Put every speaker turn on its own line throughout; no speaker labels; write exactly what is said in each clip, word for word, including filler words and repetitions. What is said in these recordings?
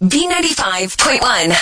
B ninety-five point one.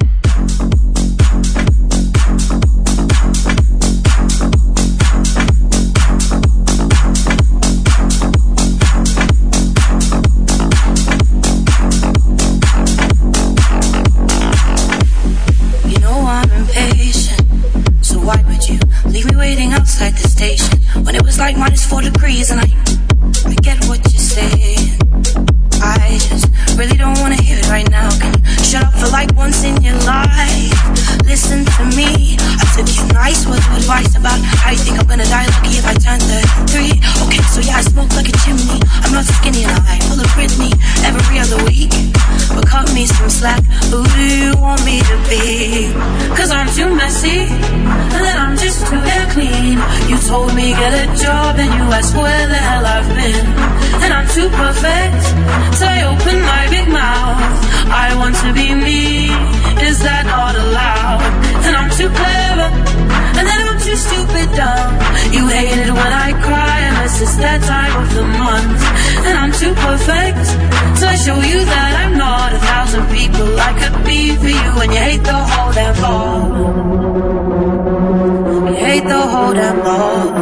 Leave me waiting outside the station when it was like minus four degrees, and I, I get what you're saying. I just really don't wanna hear it right now. Can you shut up for like once in your life? Listen to me. I took your nice words of advice about how you think I'm gonna die lucky if I turn thirty-three. Okay, so yeah, I smoke like a chimney. I'm not so skinny and I pull a Britney every other week. But cut me some slack. Who do you want me to be? Cause I'm too messy, and then I'm just too damn clean. You told me get a job, and you asked where the hell I've been. And I'm too perfect, so I open my big mouth. I want to be me, is that not allowed? And I'm too clever, and then I'm too stupid dumb. You hate it when I cry, unless it's that time of the month. And I'm too perfect, so I show you that I'm not a thousand people I could be for you. And you hate the whole damn ball. You hate the whole damn ball.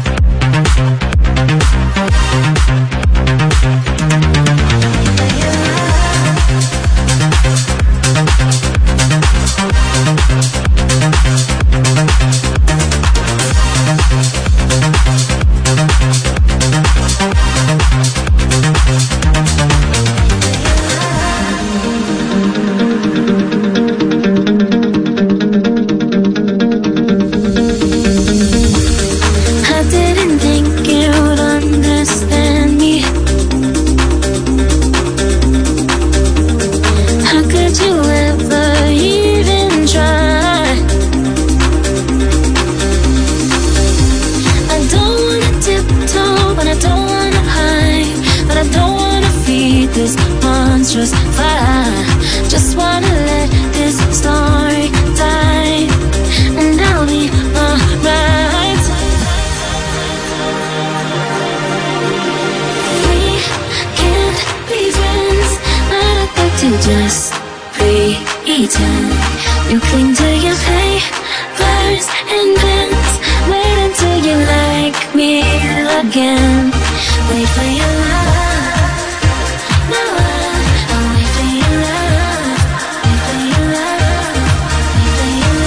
Yeah.
Favors and ends. Wait until you like me again. Wait for your love. No, I'll wait for your love. Wait for your love. Wait for your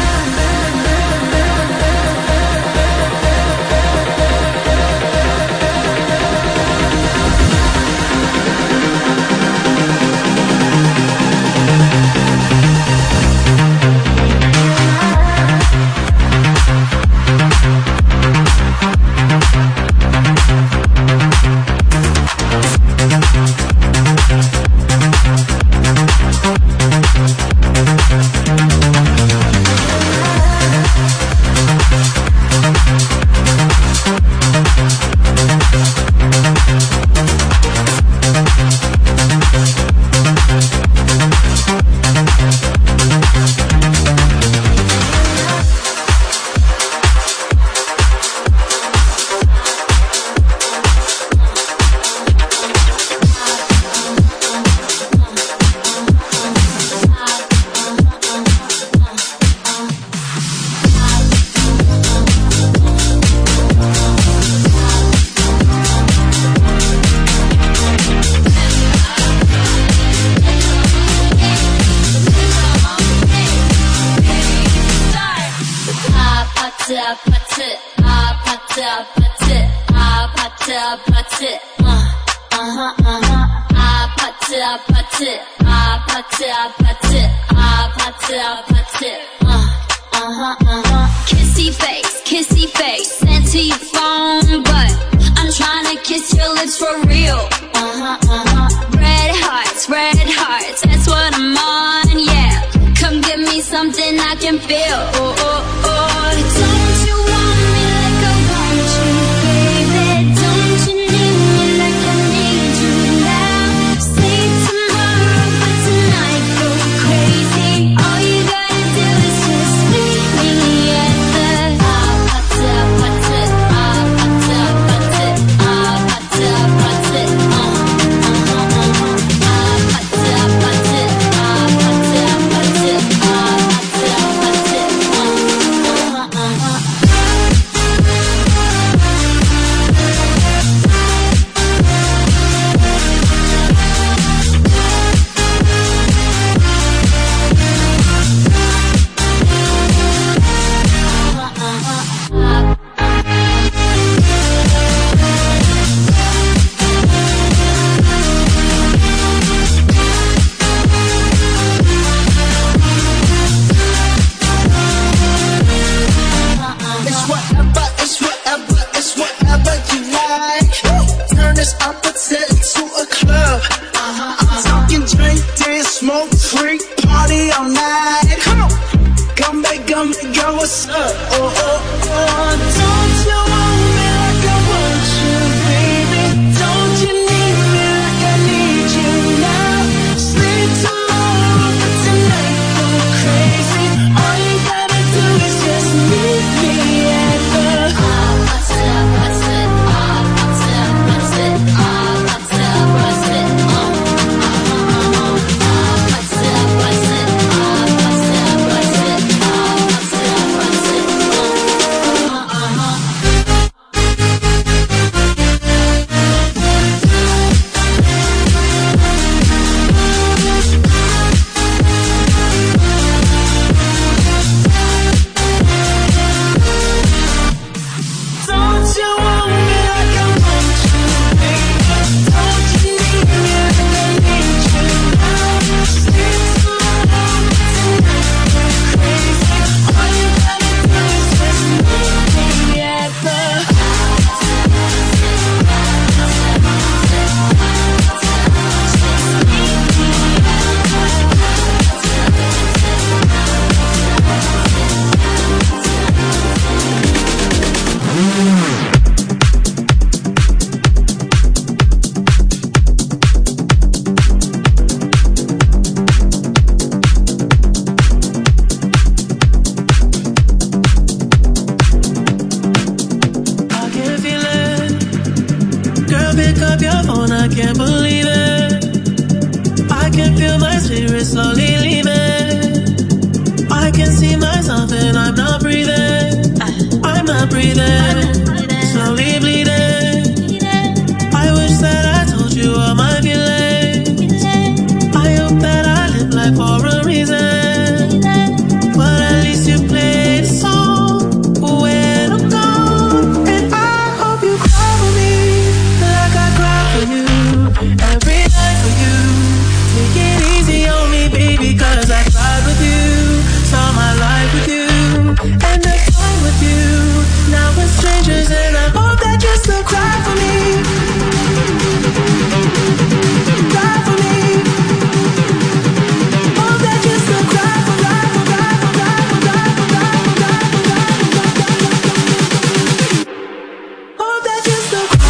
kissy face, kissy face, sent to your phone, but I'm trying to kiss your lips for real. Uh-huh, uh-huh. Red hearts, red hearts, that's what I'm on, yeah. Come give me something I can feel. Oh, oh, oh. Don't you want me like I want you, baby? Don't you need me like I need you now? Say tomorrow, but tonight go crazy. All you gotta do is just meet me at the what's up? Oh, oh, oh. Don't you want me like I want you, baby? Don't you need me like I need you now? Sleep tomorrow, but tonight go crazy. All you gotta do is just meet me at the ah, what's up, what's it? Ah, what's up, what's it? Ah, what's up, what's it? Oh, oh, oh, oh. Ah, what's up, what's it? Ah, what's up, what's it? Ah, what's up, what's it? Oh, oh, oh, oh.
something, I'm not breathing. I'm not breathing. Slowly bleeding. I wish that I told you all my feelings. I hope that I live life for a reason. But at least you played a song for when I'm gone. And I hope you cry for me like I cry for you. Every night for you. Take it easy on me, baby, cause I cried with you. Saw my life with you. And the time with you. Now we're strangers and I hope that you still cry for me. Cry for me. Hope that you still cry for, cry for, cry for, cry for, cry for, cry for, cry for, cry for, cry for. Hope that you still cry.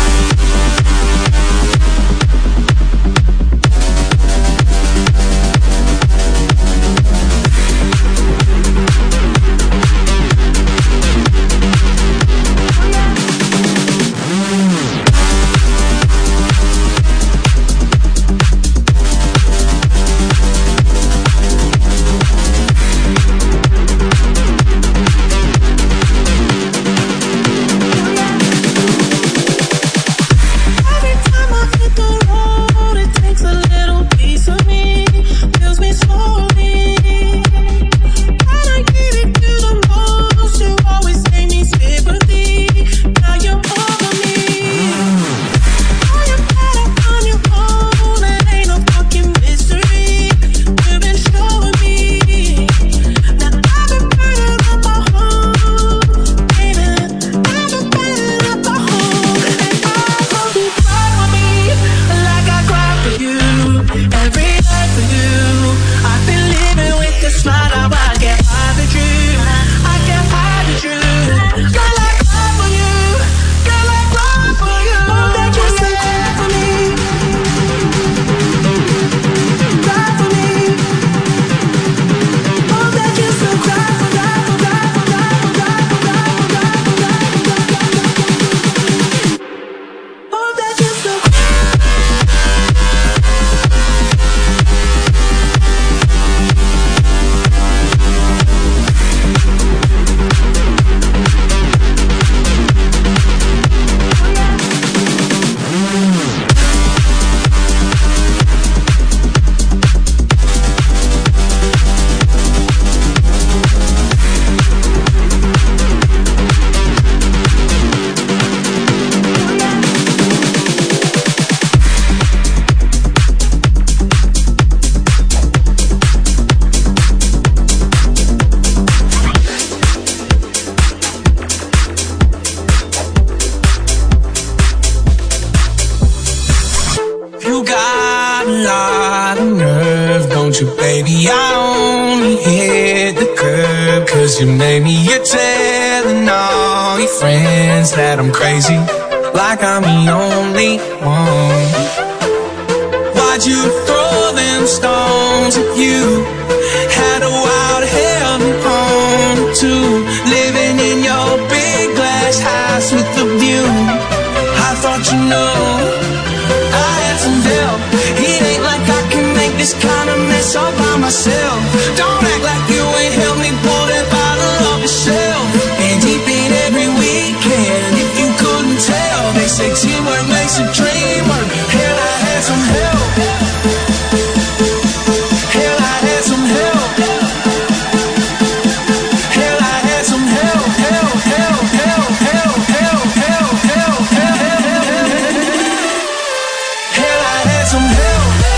You made me, you're telling all your friends that I'm crazy, like I'm the only one. Why'd you throw them stones if you had a wild heaven home too? Living in your big glass house with a view. I thought you know I had some help. It ain't like I can make this kind of mess all by myself. Don't act like you ain't helped me pull that bottle off the shelf. And deep in every weekend, if you couldn't tell, they say teamwork makes a dream work. Hell, I had some help. Hell, I had some help. Hell, I had some help. Help, help, help, help, help, help, help, help. Hell, I had some help.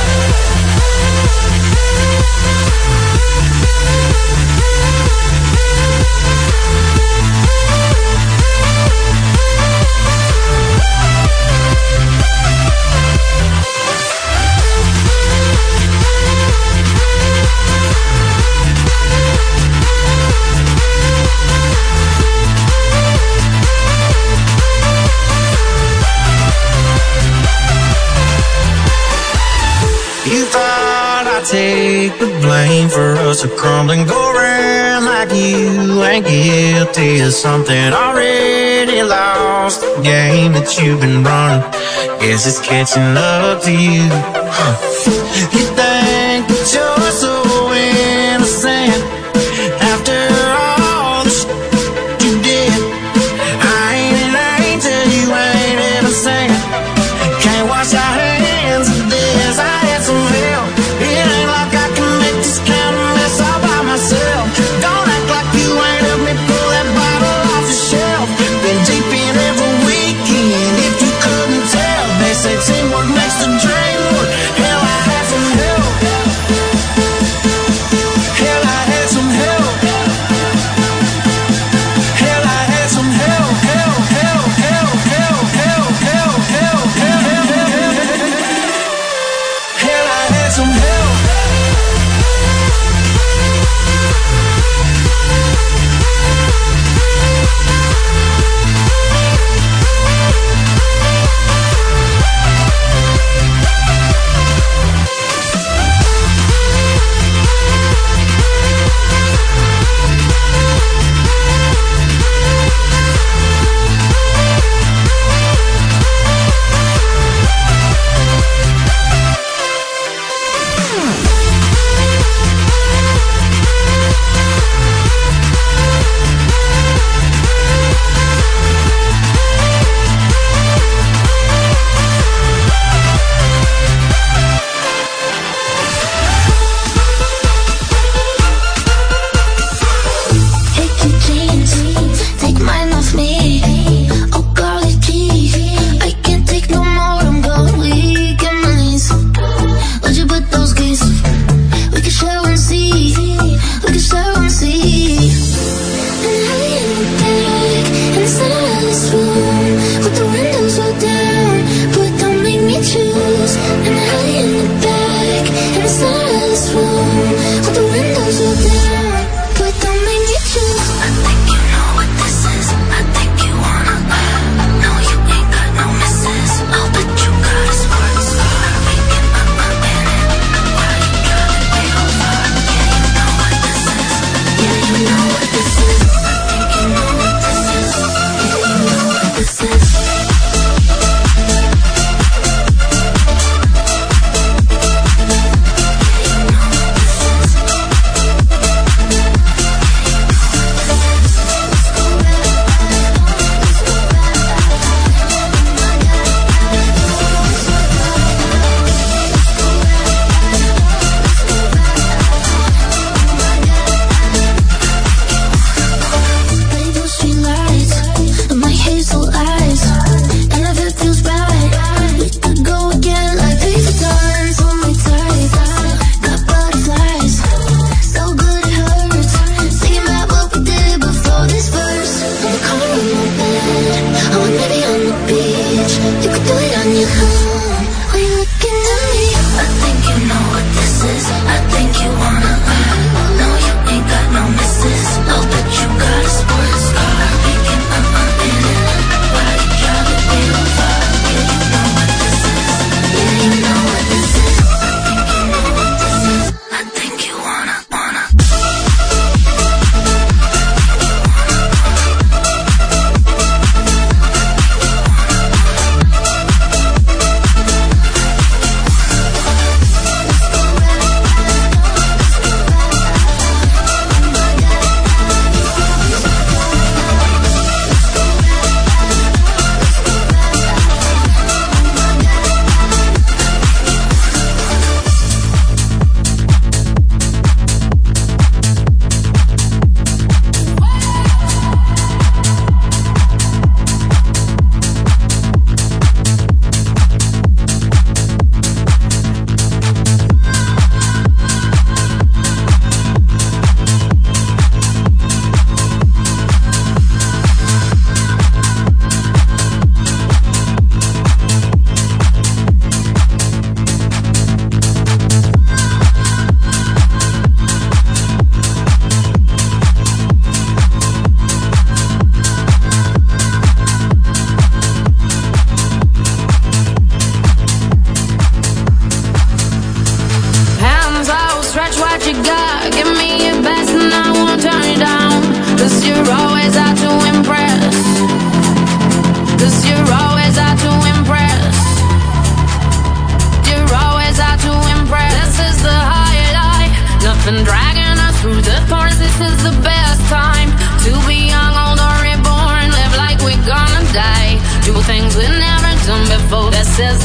Take the blame for us to crumble and go around like you ain't guilty of something already lost. The game that you've been running, guess it's catching up to you. Huh. You think that you're so innocent after all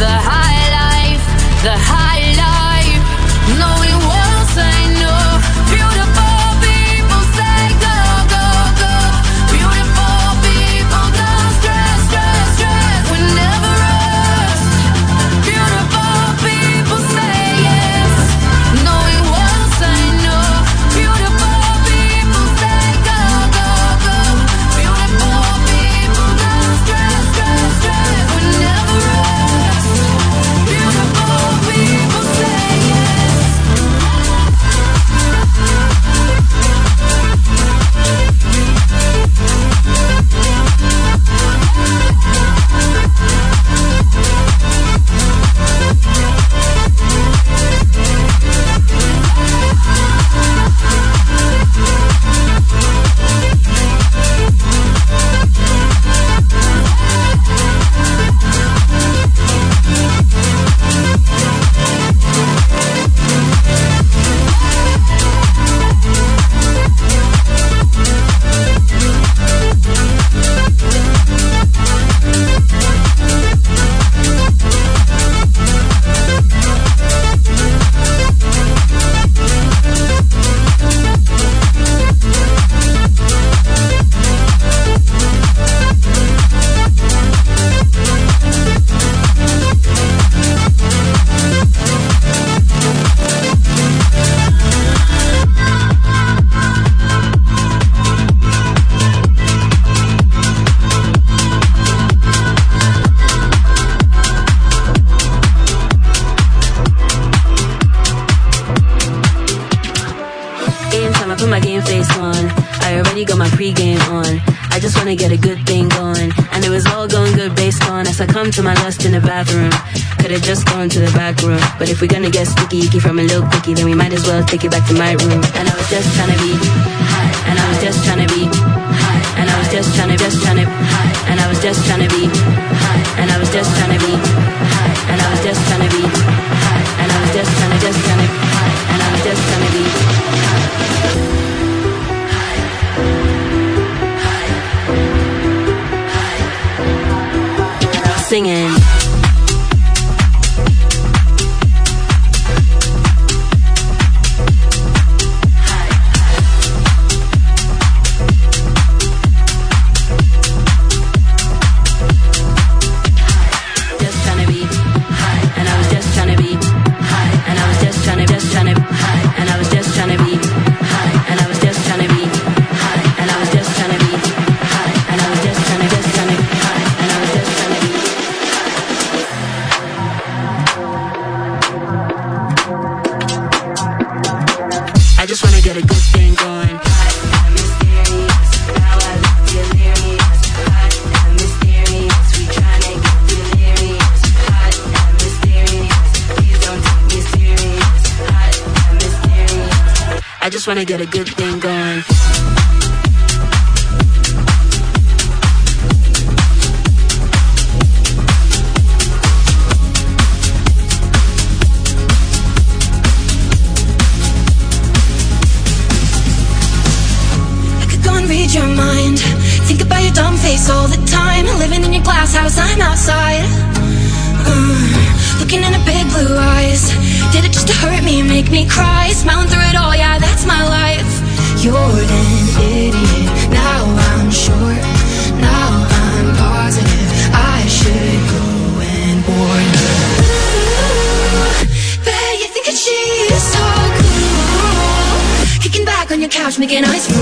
the high life, the high life. Knowing won't say no. Beautiful people say go, go, go. Beautiful people don't stress, stress, stress. We never rest. Beautiful people say yes. Knowing won't say no. Beautiful people say go, go, go. Beautiful people don't stress, stress, stress. We never rest. Beautiful people say yes.
Put my game face on. I already got my pregame on. I just wanna get a good thing going. And it was all going good based on as I come to my lust in the bathroom. Could've just gone to the back room. But if we're gonna get sticky icky from a little quickie, then we might as well take it back to my room. And I was just trying to be high. And I was just trying to be high. And I was just trying to, just trying to high. And I was just trying to be high. And I was just trying to be high. And I was just trying to be high. And I was just trying to, just trying to high. And I was just trying to be high. Singing. Just wanna get a good thing going.
I could go and read your mind. Think about your dumb face all the time. Living in your glass house, I'm outside. Uh, looking in her big blue eyes. Did it just to hurt me, make me cry? Smiling through it all, yeah, that's my life. You're an idiot, now I'm sure. Now I'm positive I should go and warn you. Bet you think that she's so cool. Kicking back on your couch, making ice cream.